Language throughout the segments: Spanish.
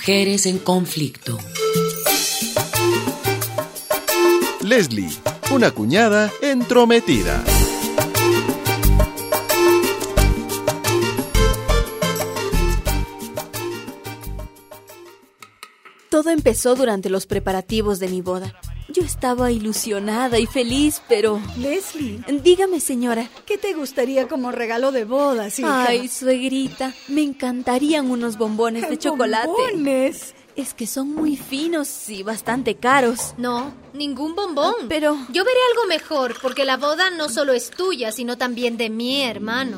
Mujeres en conflicto. Leslie, una cuñada entrometida. Todo empezó durante los preparativos de mi boda. Yo estaba ilusionada y feliz, pero... Leslie, Dígame, señora. ¿qué te gustaría como regalo de bodas, hija? Ay, suegrita, me encantarían unos bombones de chocolate. ¿Bombones? Es que son muy finos y bastante caros. No, ningún bombón. Pero... Yo veré algo mejor, porque la boda no solo es tuya, sino también de mi hermano.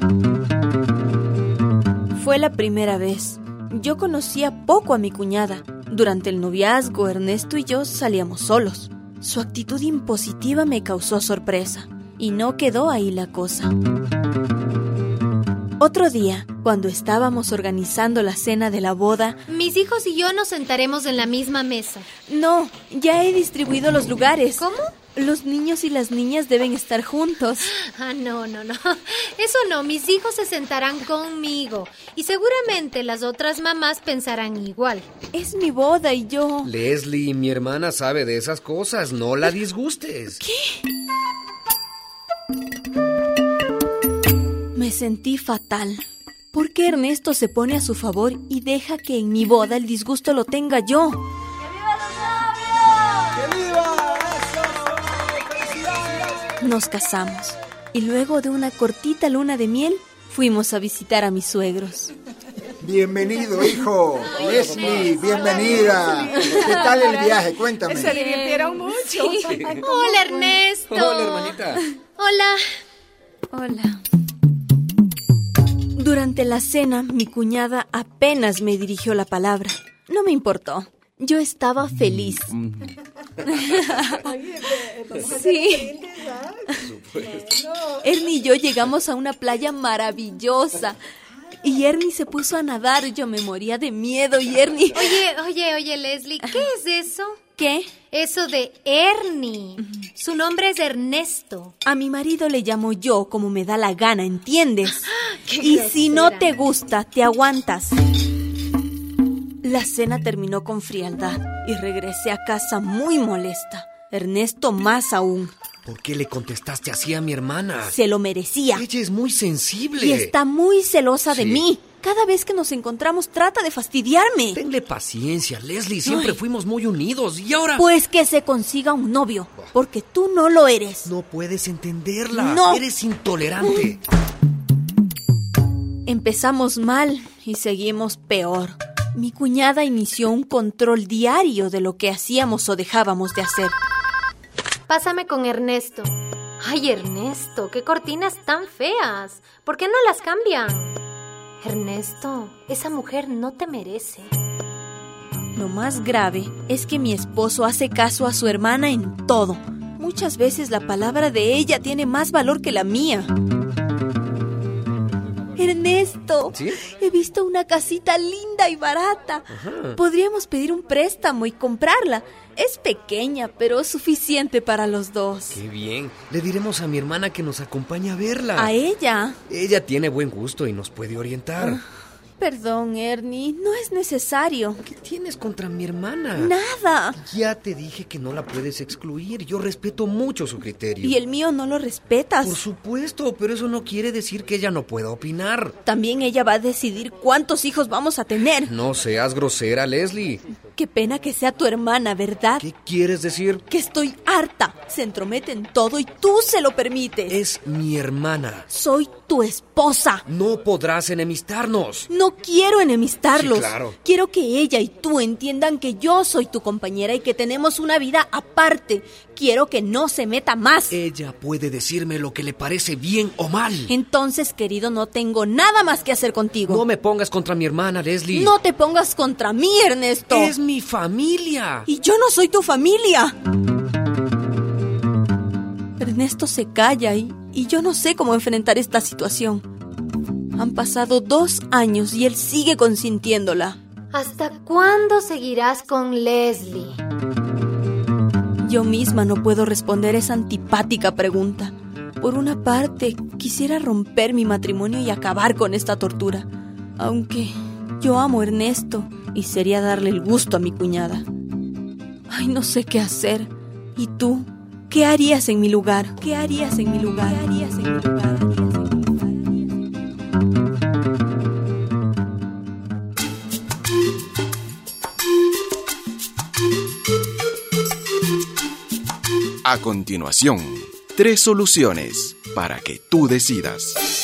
Fue la primera vez. Yo conocía poco a mi cuñada. Durante el noviazgo, Ernesto y yo salíamos solos. Su actitud impositiva me causó sorpresa. Y no quedó ahí la cosa. Otro día, cuando estábamos organizando la cena de la boda... Mis hijos y yo nos sentaremos en la misma mesa. No, ya he distribuido los lugares. ¿Cómo? Los niños y las niñas deben estar juntos. Ah, no. Eso no, mis hijos se sentarán conmigo. Y seguramente las otras mamás pensarán igual. Es mi boda y yo... Leslie, mi hermana sabe de esas cosas. No la disgustes. ¿Qué? Me sentí fatal. ¿Por qué Ernesto se pone a su favor y deja que en mi boda el disgusto lo tenga yo? Nos casamos y luego de una cortita luna de miel fuimos a visitar a mis suegros. Bienvenido, hijo. Leslie, bienvenida. ¿Qué tal el viaje? Cuéntame. Se divirtieron mucho. Sí. Hola, Ernesto. Hola, hermanita. Hola. Durante la cena, mi cuñada apenas me dirigió la palabra. No me importó. Yo estaba feliz. Sí. Ernie y yo llegamos a una playa maravillosa. Y Ernie se puso a nadar. Yo me moría de miedo y Ernie... Oye, Leslie, ¿qué es eso? ¿Qué? Eso de Ernie. Su nombre es Ernesto. A mi marido le llamo yo como me da la gana, ¿entiendes? ¡Qué Y grosera! si no te gusta, te aguantas. La cena terminó con frialdad y regresé a casa muy molesta. Ernesto más aún. ¿Por qué le contestaste así a mi hermana? Se lo merecía. Ella es muy sensible. Y está muy celosa de Sí. mí. Cada vez que nos encontramos trata de fastidiarme. Tenle paciencia, Leslie. Siempre fuimos muy unidos. ¿Y ahora? Pues que se consiga un novio, porque tú no lo eres. No puedes entenderla. No. Eres intolerante. Empezamos mal y seguimos peor. Mi cuñada inició un control diario de lo que hacíamos o dejábamos de hacer. Pásame con Ernesto. Ay, Ernesto, qué cortinas tan feas. ¿Por qué no las cambian? Ernesto, esa mujer no te merece. Lo más grave es que mi esposo hace caso a su hermana en todo. Muchas veces la palabra de ella tiene más valor que la mía. Ernesto, ¿Sí? He visto una casita linda y barata. Ajá. Podríamos pedir un préstamo y comprarla. Es pequeña, pero suficiente para los dos. Qué bien. Le diremos a mi hermana que nos acompañe a verla. ¿A ella? Ella tiene buen gusto y nos puede orientar. Perdón, Ernie, no es necesario. ¿Qué tienes contra mi hermana? Nada. Ya te dije que no la puedes excluir. Yo respeto mucho su criterio. Y el mío no lo respetas. Por supuesto, pero eso no quiere decir que ella no pueda opinar. También ella va a decidir cuántos hijos vamos a tener. No seas grosera, Leslie. Qué pena que sea tu hermana, ¿verdad? ¿Qué quieres decir? Que estoy harta. Se entromete en todo y tú se lo permites. Es mi hermana. Soy tu esposa. No podrás enemistarnos. No quiero enemistarlos. Sí, claro. Quiero que ella y tú entiendan que yo soy tu compañera y que tenemos una vida aparte. Quiero que no se meta más. Ella puede decirme lo que le parece bien o mal. Entonces, querido, no tengo nada más que hacer contigo. No me pongas contra mi hermana, Leslie. No te pongas contra mí, Ernesto. Es mi familia. Y yo no soy tu familia. Ernesto se calla y yo no sé cómo enfrentar esta situación. Han pasado 2 años y él sigue consintiéndola. ¿Hasta cuándo seguirás con Leslie? Yo misma no puedo responder esa antipática pregunta. Por una parte, quisiera romper mi matrimonio y acabar con esta tortura. Aunque yo amo a Ernesto y sería darle el gusto a mi cuñada. Ay, no sé qué hacer. ¿Y tú? ¿Qué harías en mi lugar? ¿Qué harías en mi lugar? ¿Qué harías en mi lugar? A continuación, 3 soluciones para que tú decidas.